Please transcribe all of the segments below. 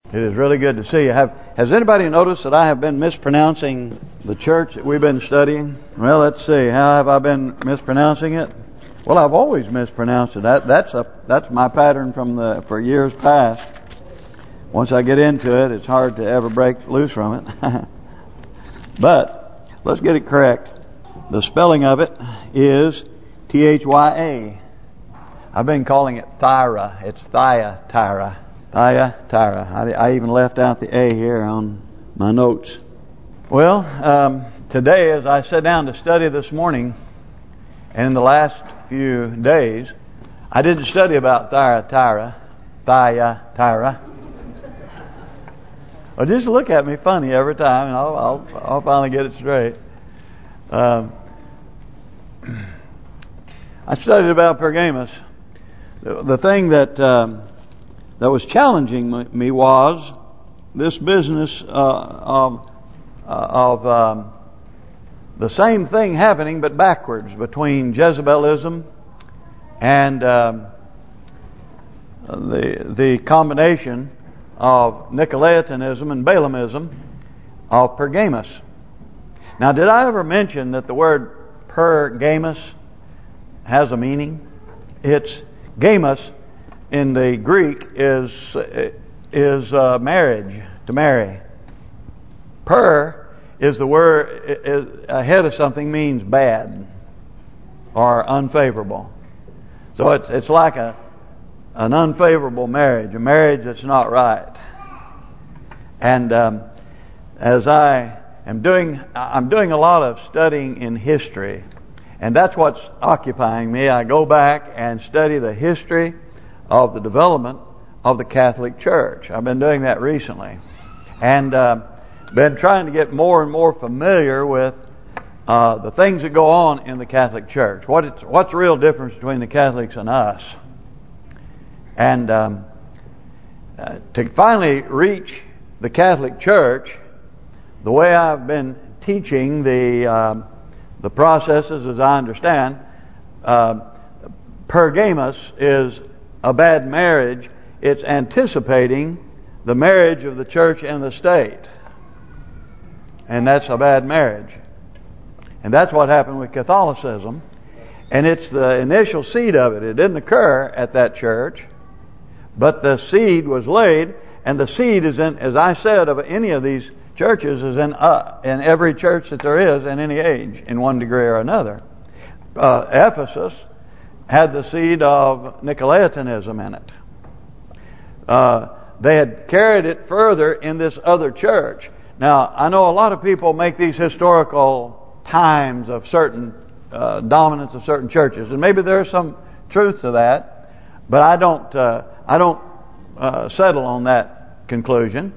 It is really good to see you. Has anybody noticed that I have been mispronouncing the church that we've been studying? Well, let's see. How have I been mispronouncing it? Well, I've always mispronounced it. That's my pattern for years past. Once I get into it, it's hard to ever break loose from it. But let's get it correct. The spelling of it is Thya. I've been calling it Thyra. It's Thyatira. Thyatira. I even left out the A here on my notes. Well, today as I sat down to study this morning, and in the last few days, I didn't study about Thyatira. Well, just look at me funny every time, and I'll finally get it straight. I studied about Pergamos. The thing that was challenging me was this business of the same thing happening but backwards between Jezebelism and the combination of Nicolaitanism and Balaamism of Pergamos. Now, did I ever mention that the word Pergamos has a meaning? It's Gamos in the Greek is marriage, to marry. Per is the word ahead of something, means bad or unfavorable. So it's like an unfavorable marriage, a marriage that's not right. And as I'm doing a lot of studying in history, and that's what's occupying me. I go back and study the history of the development of the Catholic Church. I've been doing that recently, and been trying to get more and more familiar with the things that go on in the Catholic Church. What's the real difference between the Catholics and us? And to finally reach the Catholic Church, the way I've been teaching the processes, as I understand, Pergamos is a bad marriage. It's anticipating the marriage of the church and the state. And that's a bad marriage. And that's what happened with Catholicism. And it's the initial seed of it. It didn't occur at that church, but the seed was laid, and the seed is in, as I said, of any of these churches, is in every church that there is in any age, in one degree or another. Ephesus had the seed of Nicolaitanism in it. They had carried it further in this other church. Now, I know a lot of people make these historical times of certain dominance of certain churches, and maybe there's some truth to that, but I don't settle on that conclusion.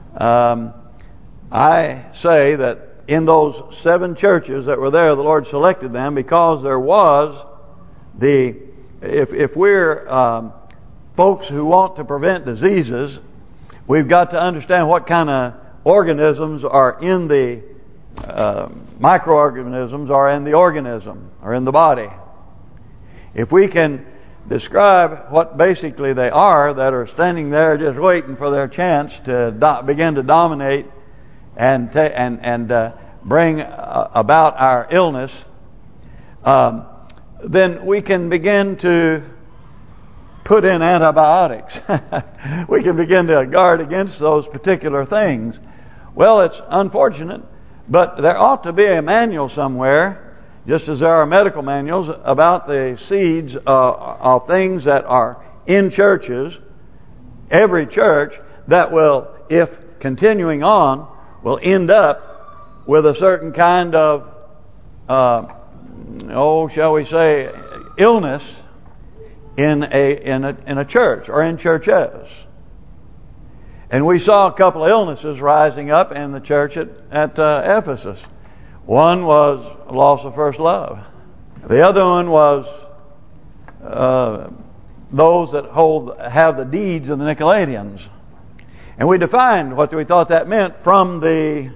I say that in those 7 churches that were there, the Lord selected them because there was if we're folks who want to prevent diseases, we've got to understand what kind of organisms are in the microorganisms are in the organism or in the body. If we can describe what basically they are that are standing there just waiting for their chance to begin to dominate and bring about our illness, then we can begin to put in antibiotics. We can begin to guard against those particular things. Well, it's unfortunate, but there ought to be a manual somewhere, just as there are medical manuals about the seeds of things that are in churches, every church, that will, if continuing on, will end up with a certain kind of, shall we say, illness in a church or in churches. And we saw a couple of illnesses rising up in the church at Ephesus. One was loss of first love. The other one was those that have the deeds of the Nicolaitans. And we defined what we thought that meant from the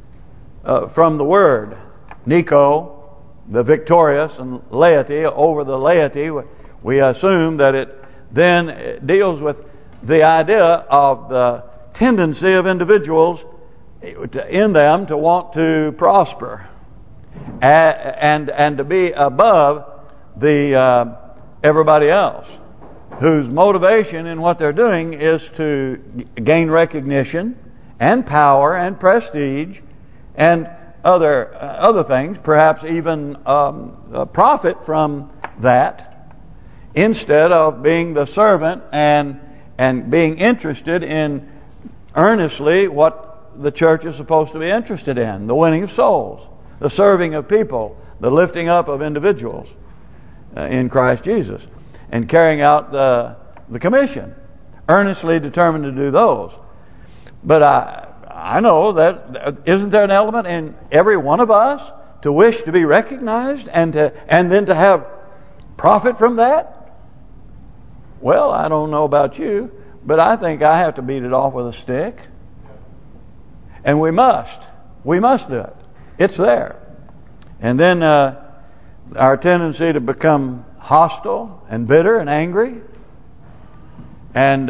word Nico, the victorious, and laity, over the laity. We assume that it then deals with the idea of the tendency of individuals in them to want to prosper and to be above the everybody else, whose motivation in what they're doing is to gain recognition and power and prestige and other things, perhaps even profit from that, instead of being the servant and being interested in earnestly what the church is supposed to be interested in: the winning of souls, the serving of people, the lifting up of individuals in Christ Jesus, and carrying out the commission, earnestly determined to do those. But I know that isn't there an element in every one of us to wish to be recognized and then to have profit from that? Well, I don't know about you, but I think I have to beat it off with a stick. And we must do it. It's there. And then our tendency to become hostile and bitter and angry, and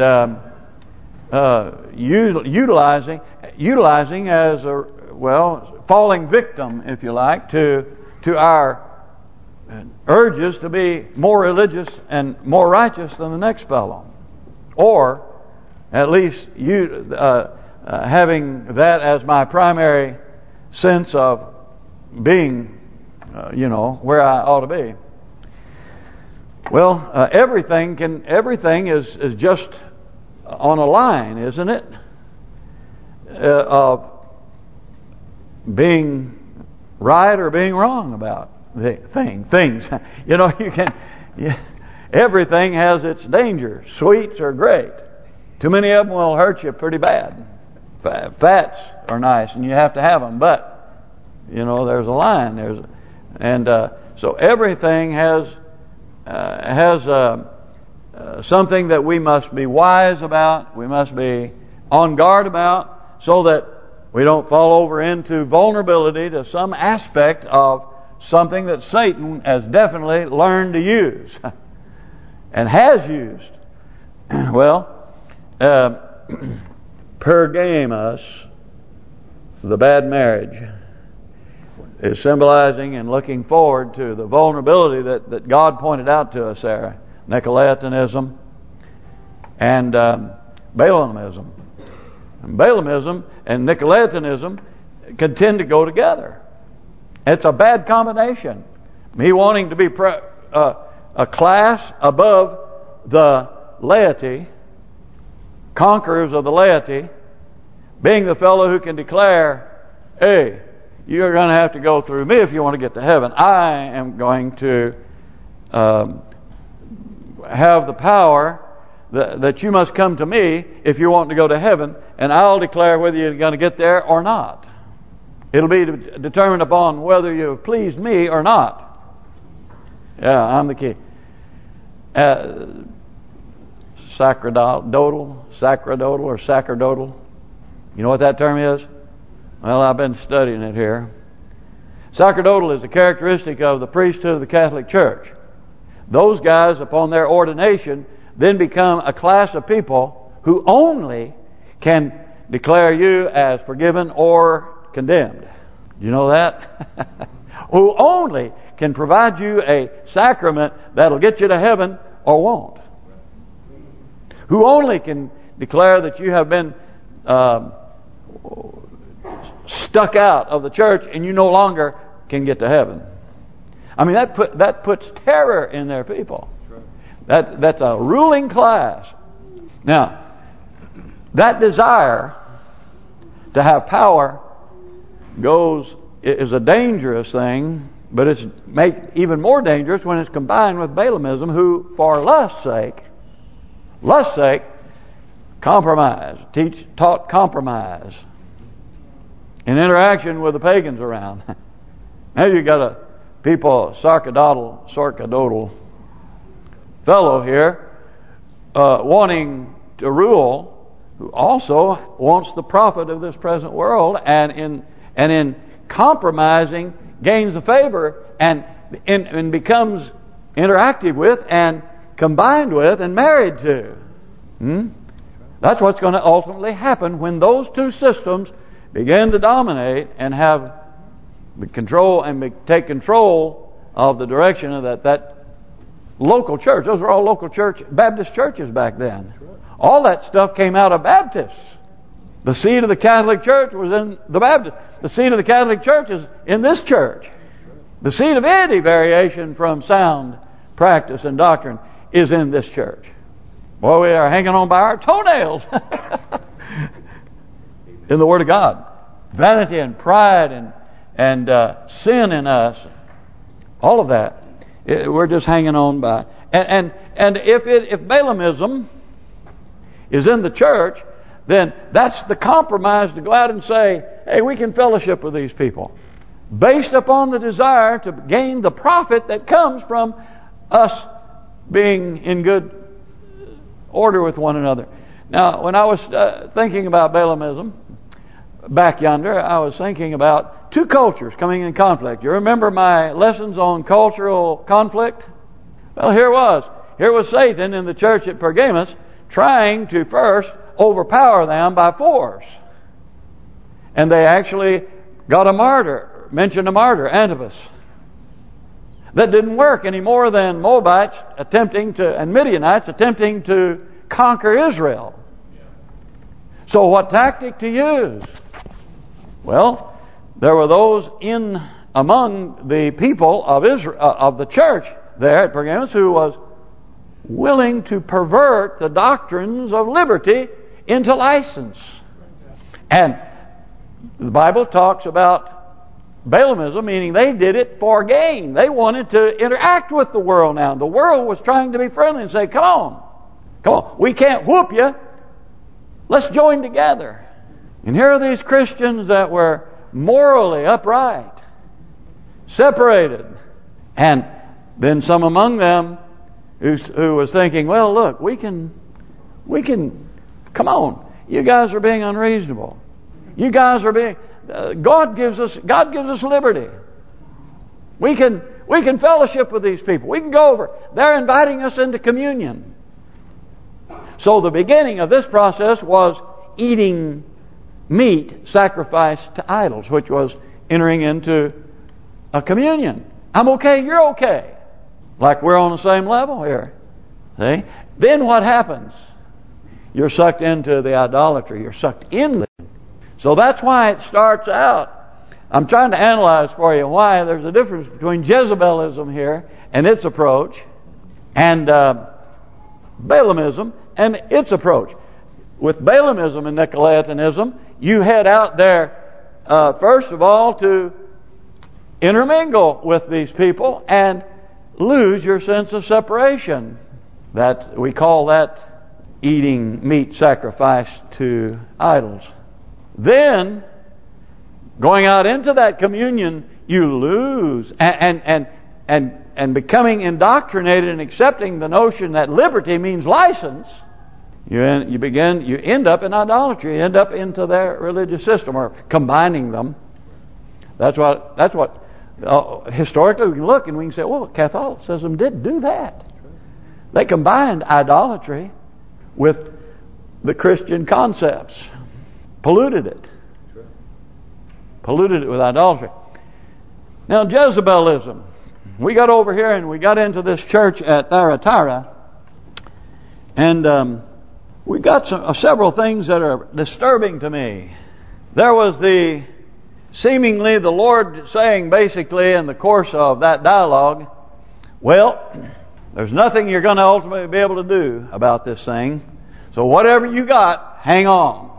utilizing as falling victim, if you like, to our urges to be more religious and more righteous than the next fellow, or at least having that as my primary sense of being, where I ought to be. Well, everything is just on a line, isn't it? Of being right or being wrong about things. Everything has its dangers. Sweets are great. Too many of them will hurt you pretty bad. Fats are nice and you have to have them, but there's a line. So everything has something that we must be wise about. We must be on guard about, so that we don't fall over into vulnerability to some aspect of something that Satan has definitely learned to use and has used. Well, pergamos, the bad marriage, is symbolizing and looking forward to the vulnerability that God pointed out to us there. Nicolaitanism and Balaamism. And Balaamism and Nicolaitanism can tend to go together. It's a bad combination. Me wanting to be a class above the laity, conquerors of the laity, being the fellow who can declare, hey, you're going to have to go through me if you want to get to heaven. I am going to have the power that you must come to me if you want to go to heaven, and I'll declare whether you're going to get there or not. It'll be determined upon whether you have pleased me or not. Yeah, I'm the key. Sacerdotal. You know what that term is? Well, I've been studying it here. Sacerdotal is a characteristic of the priesthood of the Catholic Church. Those guys, upon their ordination, then become a class of people who only can declare you as forgiven or condemned. You know that? Who only can provide you a sacrament that'll get you to heaven or won't. Who only can declare that you have been stuck out of the church and you no longer can get to heaven. I mean, that puts terror in their people. That's a ruling class. Now, that desire to have power is a dangerous thing, but it's made even more dangerous when it's combined with Balaamism, who, for lust's sake, taught compromise in interaction with the pagans around. Now you got a sacerdotal fellow here wanting to rule, who also wants the profit of this present world, and in compromising gains the favor and becomes interactive with and combined with and married to That's what's going to ultimately happen when those two systems begin to dominate and have the control and take control of the direction of that local church. Those are all local Baptist churches back then. All that stuff came out of Baptists. The seed of the Catholic Church was in the Baptist. The seed of the Catholic Church is in this church. The seed of any variation from sound practice and doctrine is in this church. Boy, we are hanging on by our toenails in the Word of God. Vanity and pride and sin in us, all of that, we're just hanging on by. And if Balaamism is in the church, then that's the compromise to go out and say, hey, we can fellowship with these people, based upon the desire to gain the profit that comes from us being in good order with one another. Now, when I was thinking about Balaamism back yonder, I was thinking about two cultures coming in conflict. You remember my lessons on cultural conflict? Well, here was Satan in the church at Pergamos trying to first overpower them by force. And they actually got mentioned a martyr, Antipas. That didn't work any more than Moabites and Midianites attempting to conquer Israel. So what tactic to use? Well, there were those among the people of Israel, of the church there at Pergamos, who was willing to pervert the doctrines of liberty into license. And the Bible talks about Balaamism, meaning they did it for gain. They wanted to interact with the world now. The world was trying to be friendly and say, come on, we can't whoop you. Let's join together. And here are these Christians that were morally upright, separated. And then some among them who was thinking, well, look, we can, come on, you guys are being unreasonable. You guys are being, God gives us liberty. We can fellowship with these people. We can go over. They're inviting us into communion. So the beginning of this process was eating meat sacrificed to idols, which was entering into a communion. I'm okay, you're okay. Like we're on the same level here. See? Then what happens? You're sucked into the idolatry. You're sucked in. So that's why it starts out. I'm trying to analyze for you why there's a difference between Jezebelism here and its approach, and Balaamism and its approach. With Balaamism and Nicolaitanism, you head out there first of all to intermingle with these people and lose your sense of separation. That we call that eating meat sacrificed to idols. Then, going out into that communion, you lose and becoming indoctrinated and accepting the notion that liberty means license. You end up in idolatry. You end up into their religious system or combining them. That's what historically we can look and we can say, well, Catholicism did do that. They combined idolatry with the Christian concepts. Polluted it with idolatry. Now, Jezebelism. We got over here and we got into this church at Thyatira, and we got several things that are disturbing to me. There was seemingly the Lord saying basically in the course of that dialogue, well, there's nothing you're going to ultimately be able to do about this thing. So whatever you got, hang on.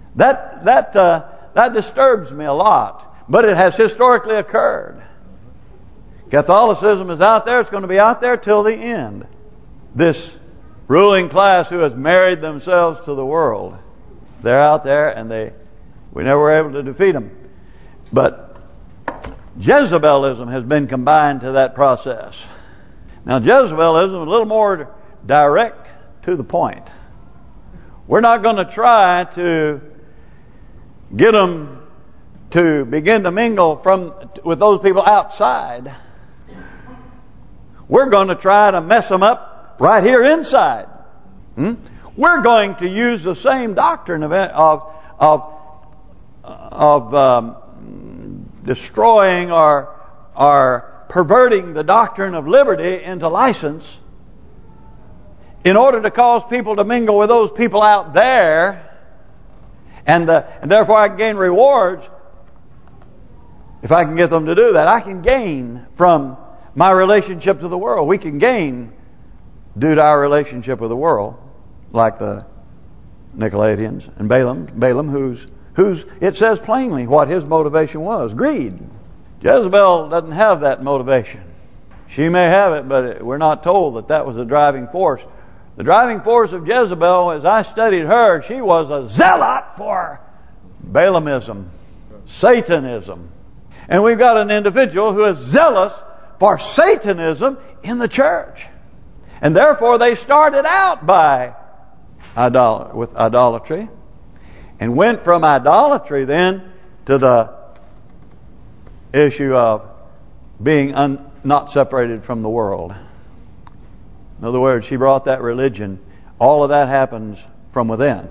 That disturbs me a lot, but it has historically occurred. Catholicism is out there; it's going to be out there till the end. This ruling class who has married themselves to the world, they're out there, and we never were able to defeat them. But Jezebelism has been combined to that process. Now, Jezebelism is a little more direct to the point. We're not going to try to get them to begin to mingle with those people outside. We're going to try to mess them up right here inside. We're going to use the same doctrine of destroying or perverting the doctrine of liberty into license in order to cause people to mingle with those people out there, and therefore I can gain rewards. If I can get them to do that, I can gain from my relationship to the world. We can gain due to our relationship with the world, like the Nicolaitans and Balaam, whose it says plainly what his motivation was: greed. Jezebel doesn't have that motivation. She may have it, but we're not told that was the driving force. The driving force of Jezebel, as I studied her, she was a zealot for Balaamism, Satanism. And we've got an individual who is zealous for Satanism in the church. And therefore they started out with idolatry, and went from idolatry then to the issue of being not separated from the world. In other words, she brought that religion. All of that happens from within.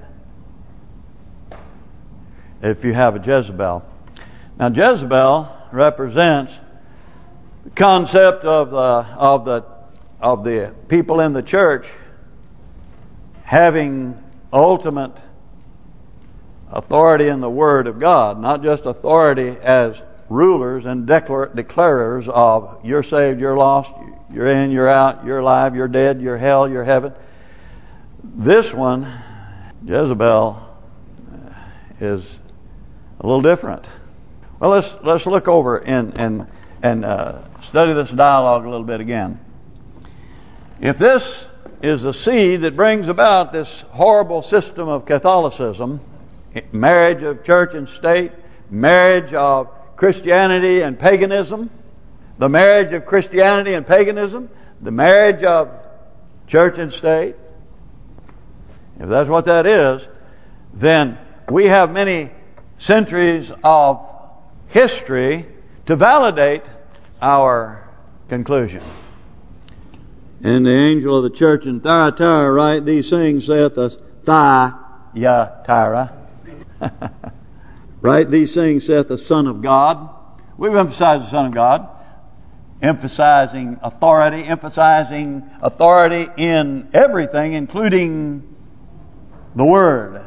If you have a Jezebel. Now Jezebel represents the concept of the people in the church having ultimate authority in the Word of God, not just authority as rulers and declarers of you're saved, you're lost, you're in, you're out, you're alive, you're dead, you're hell, you're heaven. This one, Jezebel, is a little different. Well, let's look over and study this dialogue a little bit again. If this is the seed that brings about this horrible system of Catholicism, marriage of church and state, marriage of Christianity and paganism, the marriage of Christianity and paganism, the marriage of church and state, if that's what that is, then we have many centuries of history to validate our conclusion. And the angel of the church in Thyatira write these things, saith the Thyatira. Write these things, saith the Son of God. We've emphasized the Son of God, emphasizing authority in everything, including the Word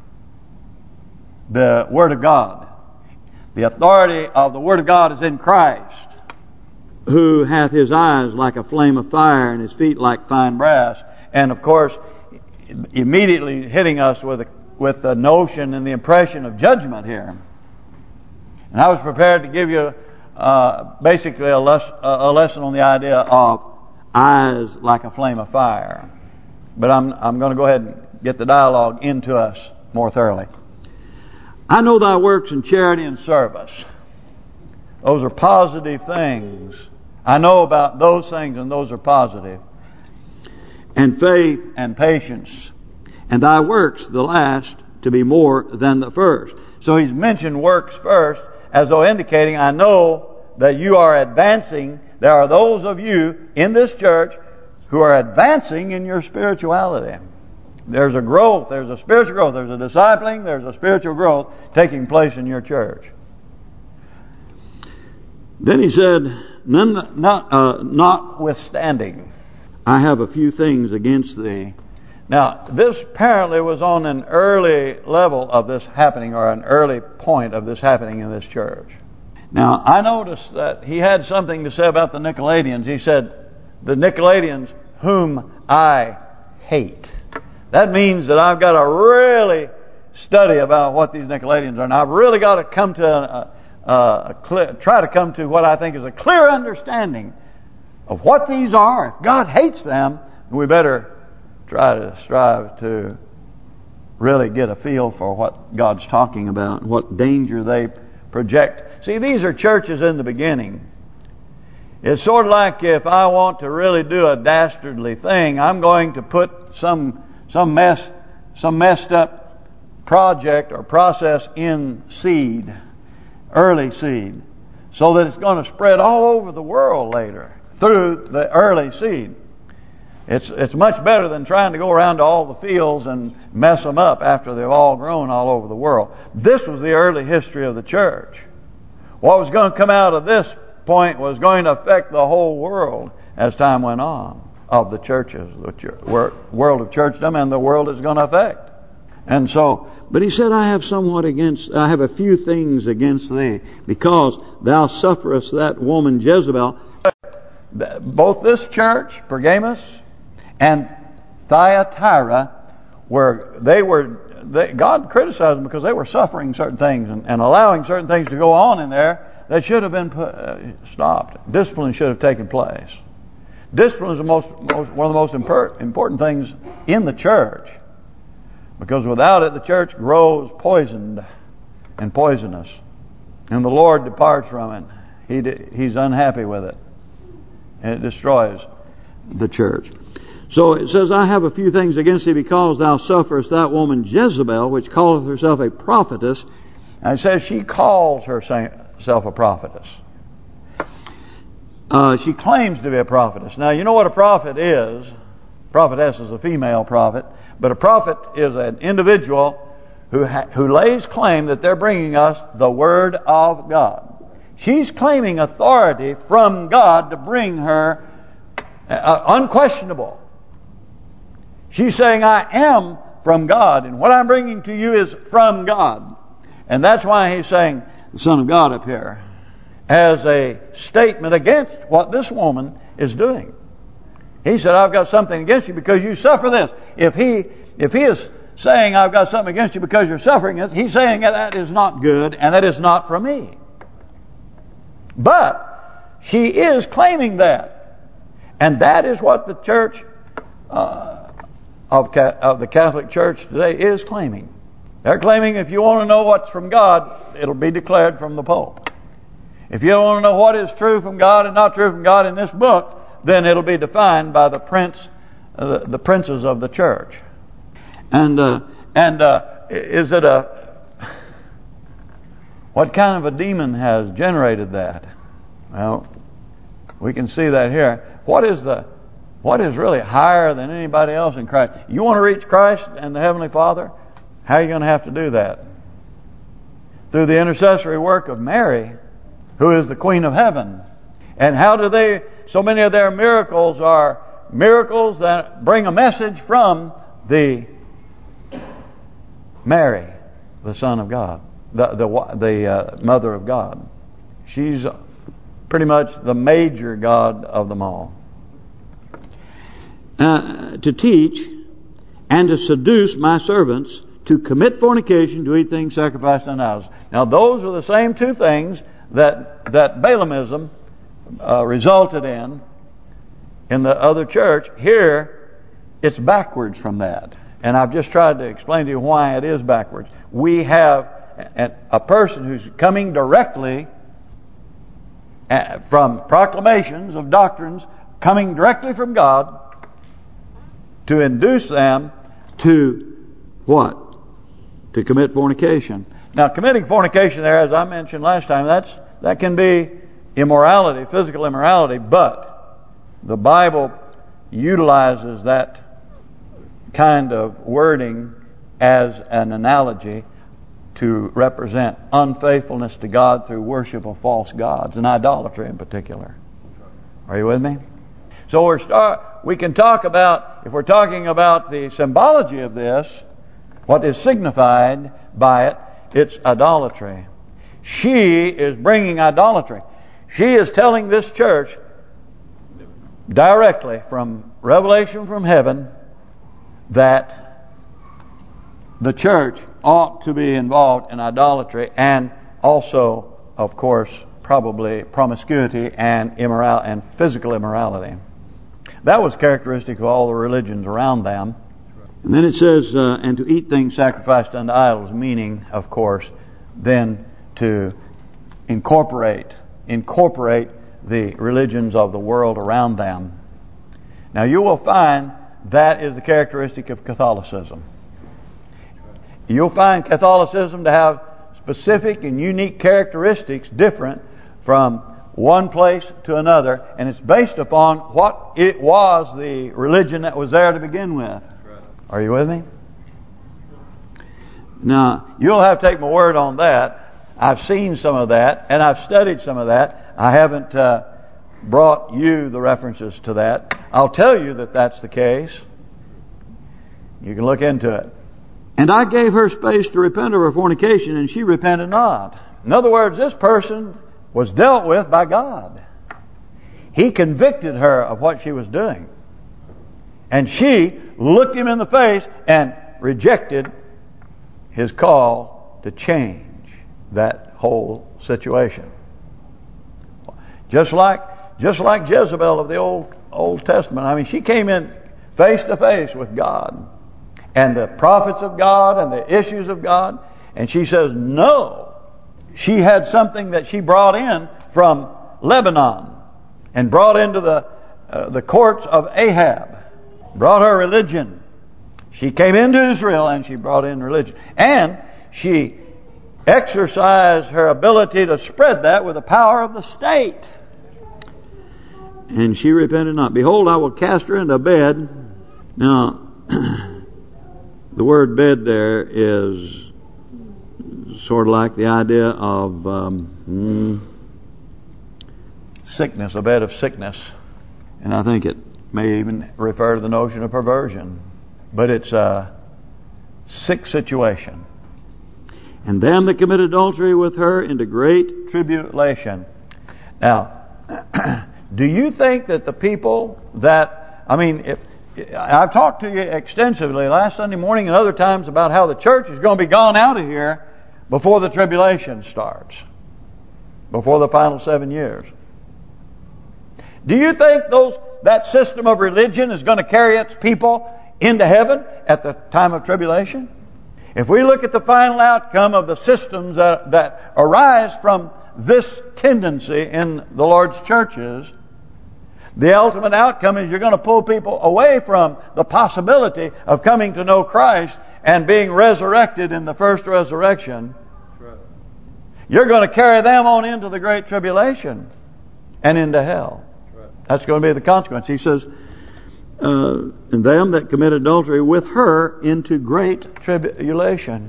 of God. The authority of the Word of God is in Christ, who hath his eyes like a flame of fire and his feet like fine brass. And of course, immediately hitting us with the notion and the impression of judgment here. And I was prepared to give you basically a lesson on the idea of eyes like a flame of fire. But I'm going to go ahead and get the dialogue into us more thoroughly. I know thy works in charity and service. Those are positive things. I know about those things, and those are positive. And faith and patience. And thy works, the last, to be more than the first. So he's mentioned works first, as though indicating, I know that you are advancing. There are those of you in this church who are advancing in your spirituality. There's a growth, there's a spiritual growth, there's a discipling, there's a spiritual growth taking place in your church. Then he said, notwithstanding, I have a few things against thee. Now, this apparently was on an early level of this happening, or an early point of this happening in this church. Now, I noticed that he had something to say about the Nicolaitans. He said, the Nicolaitans whom I hate. That means that I've got to really study about what these Nicolaitans are. And I've really got to come to try to come to what I think is a clear understanding of what these are. If God hates them, we better try to strive to really get a feel for what God's talking about, what danger they project. See, these are churches in the beginning. It's sort of like if I want to really do a dastardly thing, I'm going to put some messed up project or process in seed, early seed, so that it's going to spread all over the world later through the early seed. It's much better than trying to go around to all the fields and mess them up after they've all grown all over the world. This was the early history of the church. What was going to come out of this point was going to affect the whole world as time went on, of the churches, the world of churchdom, and the world is going to affect. And so, but he said, I have a few things against thee, because thou sufferest that woman Jezebel. Both this church, Pergamos, and Thyatira, God criticized them because they were suffering certain things and allowing certain things to go on in there that should have been stopped. Discipline should have taken place. Discipline is one of the most important things in the church, because without it the church grows poisoned and poisonous, and the Lord departs from it. He's unhappy with it, and it destroys the church. So it says, I have a few things against thee, because thou sufferest that woman Jezebel, which calleth herself a prophetess. And it says she calls herself a prophetess. She claims to be a prophetess. Now, you know what a prophet is. Prophetess is a female prophet. But a prophet is an individual who lays claim that they're bringing us the Word of God. She's claiming authority from God to bring her unquestionable. She's saying, I am from God, and what I'm bringing to you is from God. And that's why he's saying the Son of God up here, as a statement against what this woman is doing. He said, I've got something against you because you suffer this. If he is saying, I've got something against you because you're suffering this, he's saying that is not good and that is not from me. But she is claiming that. And that is what the church of the Catholic Church today is claiming. They're claiming if you want to know what's from God, it'll be declared from the Pope. If you want to know what is true from God and not true from God in this book, then it'll be defined by the princes of the church. And is it what kind of a demon has generated that? Well, we can see that here. What is really higher than anybody else in Christ? You want to reach Christ and the Heavenly Father? How are you going to have to do that? Through the intercessory work of Mary, who is the Queen of Heaven. And how do they? So many of their miracles are miracles that bring a message from the Mary, the Son of God, the Mother of God. She's pretty much the major God of them all. To teach and to seduce my servants to commit fornication, to eat things sacrificed unto idols. Now those are the same two things that Balaamism resulted in the other church. Here, it's backwards from that. And I've just tried to explain to you why it is backwards. We have a person who's coming directly from proclamations of doctrines, coming directly from God, to induce them to what? To commit fornication. Now, committing fornication there, as I mentioned last time, that can be immorality, physical immorality, but the Bible utilizes that kind of wording as an analogy to represent unfaithfulness to God through worship of false gods, and idolatry in particular. Are you with me? So we can talk about, if we're talking about the symbology of this, what is signified by it, it's idolatry. She is bringing idolatry. She is telling this church directly from revelation from heaven that the church ought to be involved in idolatry, and also, of course, probably promiscuity and physical immorality. That was characteristic of all the religions around them. And then it says, and to eat things sacrificed unto idols, meaning, of course, then to incorporate the religions of the world around them. Now you will find that is the characteristic of Catholicism. You'll find Catholicism to have specific and unique characteristics different from one place to another, and it's based upon what it was, the religion that was there to begin with. Are you with me? Now, you'll have to take my word on that. I've seen some of that, and I've studied some of that. I haven't brought you the references to that. I'll tell you that that's the case. You can look into it. And I gave her space to repent of her fornication, and she repented not. In other words, this person was dealt with by God. He convicted her of what she was doing. And she looked him in the face and rejected his call to change that whole situation. Just like Jezebel of the Old Testament. I mean, she came in face to face with God and the prophets of God and the issues of God, and she says no. She had something that she brought in from Lebanon and brought into the courts of Ahab. Brought her religion. She came into Israel and she brought in religion. And she exercised her ability to spread that with the power of the state. And she repented not. Behold, I will cast her into a bed. Now, the word bed there is sort of like the idea of sickness, a bed of sickness. And I think it may even refer to the notion of perversion. But it's a sick situation. And them that committed adultery with her into great tribulation. Now, do you think that the people that, I mean, if I've talked to you extensively last Sunday morning and other times about how the church is going to be gone out of here before the tribulation starts, before the final 7 years. Do you think that system of religion is going to carry its people into heaven at the time of tribulation? If we look at the final outcome of the systems that arise from this tendency in the Lord's churches, the ultimate outcome is you're going to pull people away from the possibility of coming to know Christ and being resurrected in the first resurrection. You're going to carry them on into the great tribulation and into hell. That's going to be the consequence. He says, and them that commit adultery with her into great tribulation,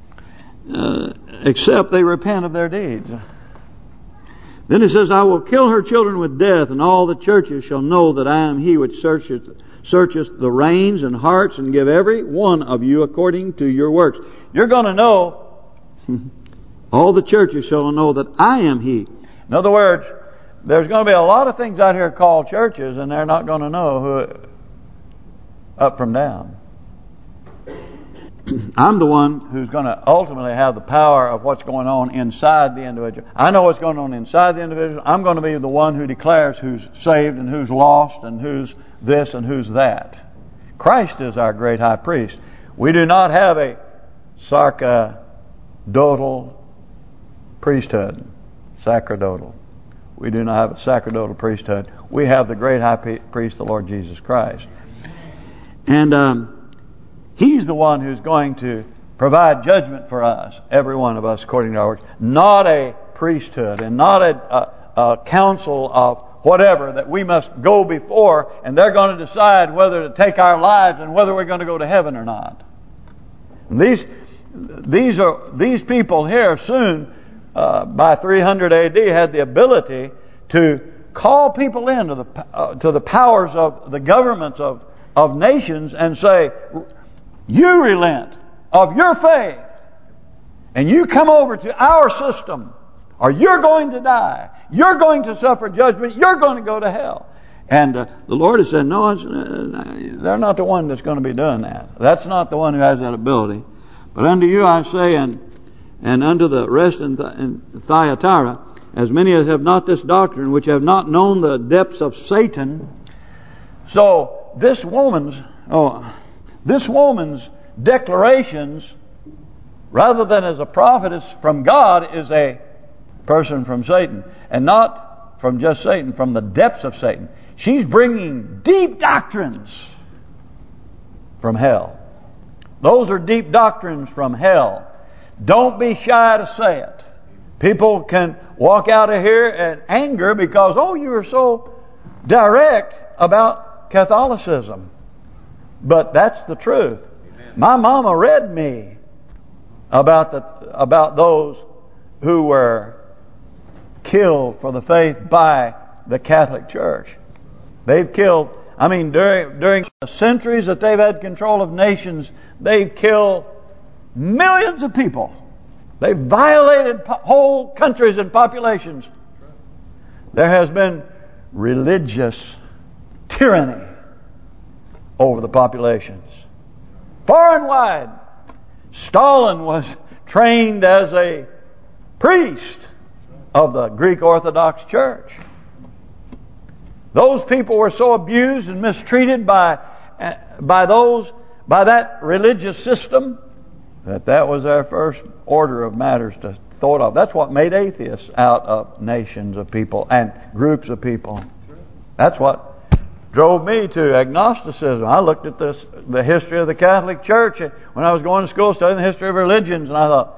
except they repent of their deeds. Then he says, I will kill her children with death, and all the churches shall know that I am he which searcheth the reins and hearts, and give every one of you according to your works. You're going to know, all the churches shall know that I am he. In other words, there's going to be a lot of things out here called churches, and they're not going to know who up from down. I'm the one who's going to ultimately have the power of what's going on inside the individual. I know what's going on inside the individual. I'm going to be the one who declares who's saved and who's lost and who's this and who's that. Christ is our great high priest. We do not have a sacerdotal priesthood. Sacerdotal. We do not have a sacerdotal priesthood. We have the great high priest, the Lord Jesus Christ. And He's the one who's going to provide judgment for us, every one of us, according to our works. Not a priesthood and not a council of whatever that we must go before, and they're going to decide whether to take our lives and whether we're going to go to heaven or not. And these people here soon, by 300 AD, had the ability to call people into to the powers of the governments of nations and say, you relent of your faith and you come over to our system, or you're going to die. You're going to suffer judgment. You're going to go to hell. And the Lord has said, no, they're not the one that's going to be doing that. That's not the one who has that ability. But unto you I say, and unto the rest in Thyatira, as many as have not this doctrine, which have not known the depths of Satan. So this woman's declarations, rather than as a prophetess from God, is a person from Satan. And not from just Satan, from the depths of Satan. She's bringing deep doctrines from hell. Those are deep doctrines from hell. Don't be shy to say it. People can walk out of here in anger because, oh, you were so direct about Catholicism. But that's the truth. Amen. My mama read me about those who were killed for the faith by the Catholic Church. They've killed, during the centuries that they've had control of nations, they've killed millions of people. They've violated whole countries and populations. There has been religious tyranny over the populations. Far and wide. Stalin was trained as a priest of the Greek Orthodox Church. Those people were so abused and mistreated by that religious system that was their first order of matters to thought of. That's what made atheists out of nations of people and groups of people. That's what drove me to agnosticism. I looked at the history of the Catholic Church when I was going to school studying the history of religions, and I thought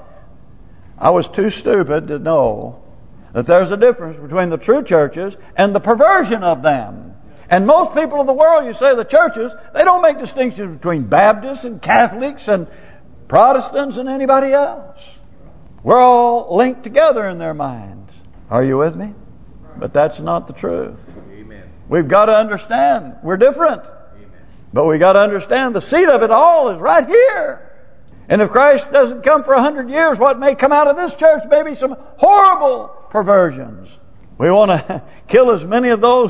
I was too stupid to know that there's a difference between the true churches and the perversion of them. And most people of the world, you say the churches, they don't make distinctions between Baptists and Catholics and Protestants and anybody else. We're all linked together in their minds. Are you with me? But that's not the truth. Amen. We've got to understand we're different. Amen. But we got to understand the seed of it all is right here. And if Christ doesn't come for 100 years, what may come out of this church may be some horrible perversions. We want to kill as many of those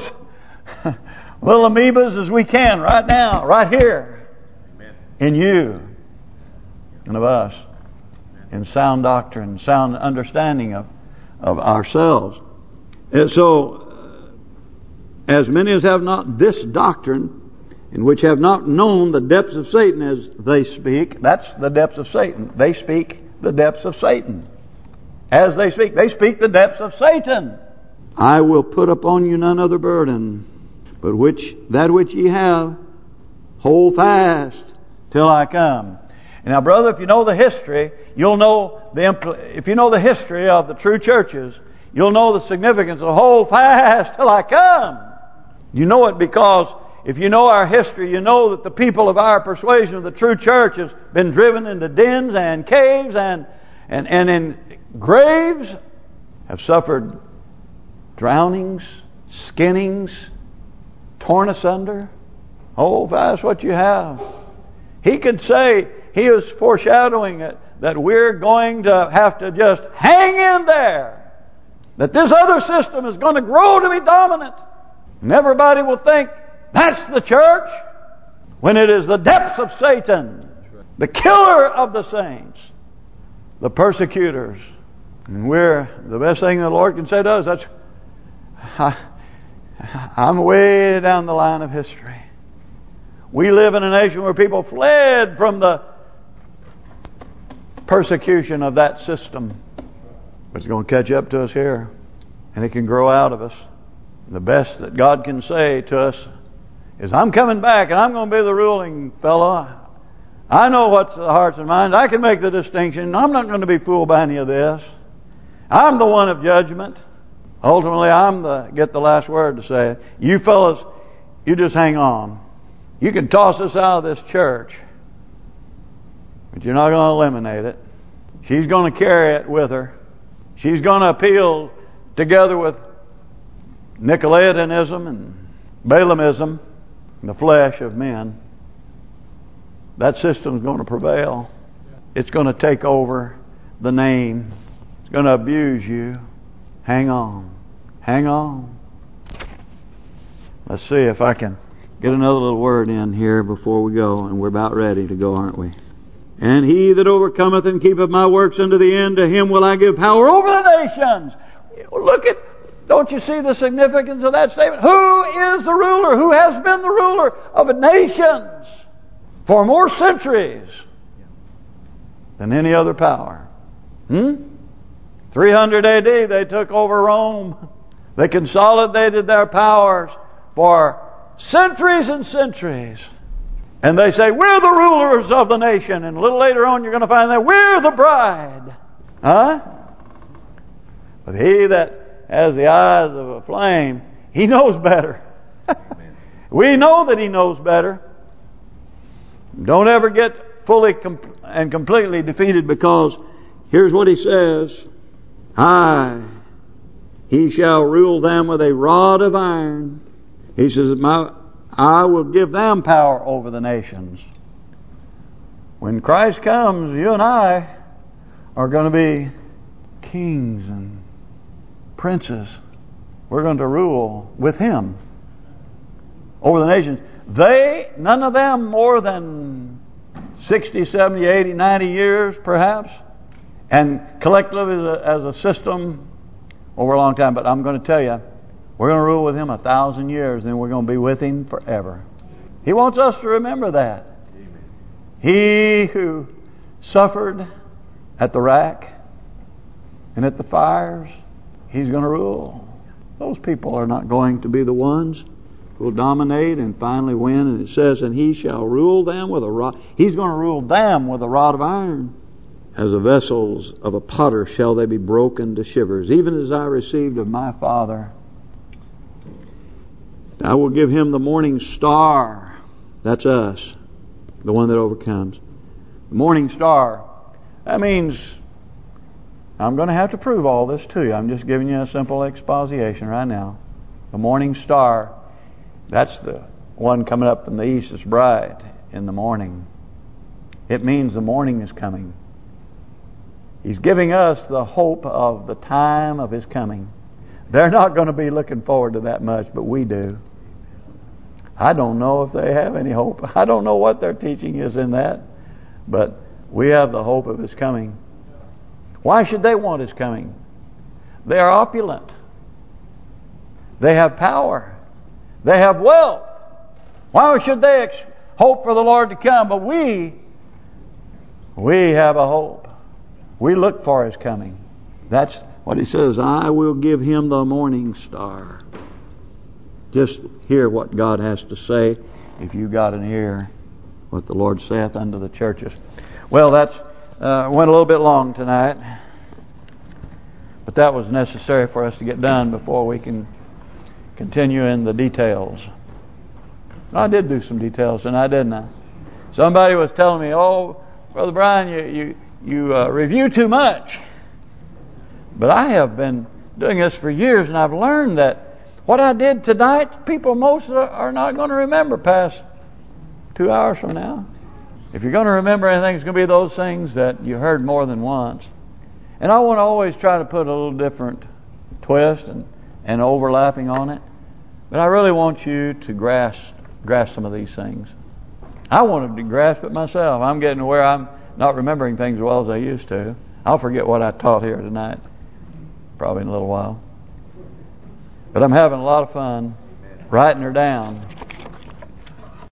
little amoebas as we can right now, right here. Amen. In you and of us. Amen. In sound doctrine, sound understanding of ourselves. And so, as many as have not this doctrine, in which have not known the depths of Satan as they speak. That's the depths of Satan. They speak the depths of Satan. As they speak the depths of Satan. I will put upon you none other burden, but that which ye have, hold fast till I come. And now, brother, if you know the history, you'll know if you know the history of the true churches, you'll know the significance of hold fast till I come. You know it because if you know our history, you know that the people of our persuasion of the true church has been driven into dens and caves and in graves, have suffered drownings, skinnings, torn asunder. Oh, that's what you have. He could say, he is foreshadowing it, that we're going to have to just hang in there. That this other system is going to grow to be dominant. And everybody will think, that's the church, when it is the depths of Satan, the killer of the saints, the persecutors. And the best thing the Lord can say to us, I'm way down the line of history. We live in a nation where people fled from the persecution of that system. But it's going to catch up to us here. And it can grow out of us. The best that God can say to us is, I'm coming back and I'm going to be the ruling fellow. I know what's the hearts and minds. I can make the distinction. I'm not going to be fooled by any of this. I'm the one of judgment. Ultimately, get the last word to say it. You fellas, you just hang on. You can toss us out of this church, but you're not going to eliminate it. She's going to carry it with her. She's going to appeal together with Nicolaitanism and Balaamism, the flesh of men. That system's going to prevail. It's going to take over the name. It's going to abuse you. Hang on. Hang on. Let's see if I can get another little word in here before we go. And we're about ready to go, aren't we? And he that overcometh and keepeth my works unto the end, to him will I give power over the nations. Don't you see the significance of that statement? Who is the ruler? Who has been the ruler of nations for more centuries than any other power? 300 AD, they took over Rome. They consolidated their powers for centuries and centuries. And they say, we're the rulers of the nation. And a little later on, you're going to find that we're the bride. But he that has the eyes of a flame, he knows better. We know that he knows better. Don't ever get fully and completely defeated, because here's what he says. He shall rule them with a rod of iron. He says, I will give them power over the nations. When Christ comes, you and I are going to be kings and princes. We're going to rule with Him over the nations. None of them more than 60, 70, 80, 90 years perhaps. And collectively as a system over a long time. But I'm going to tell you, we're going to rule with Him 1,000 years. Then we're going to be with Him forever. He wants us to remember that. He who suffered at the rack and at the fires, He's going to rule. Those people are not going to be the ones who will dominate and finally win. And it says, and He shall rule them with a rod. He's going to rule them with a rod of iron. As the vessels of a potter shall they be broken to shivers, even as I received of my Father. I will give him the morning star. That's us, the one that overcomes. The morning star. That means I'm going to have to prove all this to you. I'm just giving you a simple exposition right now. The morning star, that's the one coming up in the east. It's bright in the morning. It means the morning is coming. He's giving us the hope of the time of His coming. They're not going to be looking forward to that much, but we do. I don't know if they have any hope. I don't know what their teaching is in that. But we have the hope of His coming. Why should they want His coming? They are opulent. They have power. They have wealth. Why should they hope for the Lord to come? But we have a hope. We look for His coming. That's what He says. I will give him the morning star. Just hear what God has to say. If you got an ear, what the Lord saith unto the churches. Well, that's went a little bit long tonight. But that was necessary for us to get done before we can continue in the details. I did do some details tonight, didn't I? Somebody was telling me, "Oh, Brother Brian, you review too much." But I have been doing this for years, and I've learned that what I did tonight, people most are not going to remember past 2 hours from now. If you're going to remember anything, it's going to be those things that you heard more than once. And I want to always try to put a little different twist and overlapping on it. But I really want you to grasp some of these things. I wanted to grasp it myself. I'm getting to where I'm not remembering things as well as I used to. I'll forget what I taught here tonight, probably in a little while. But I'm having a lot of fun writing her down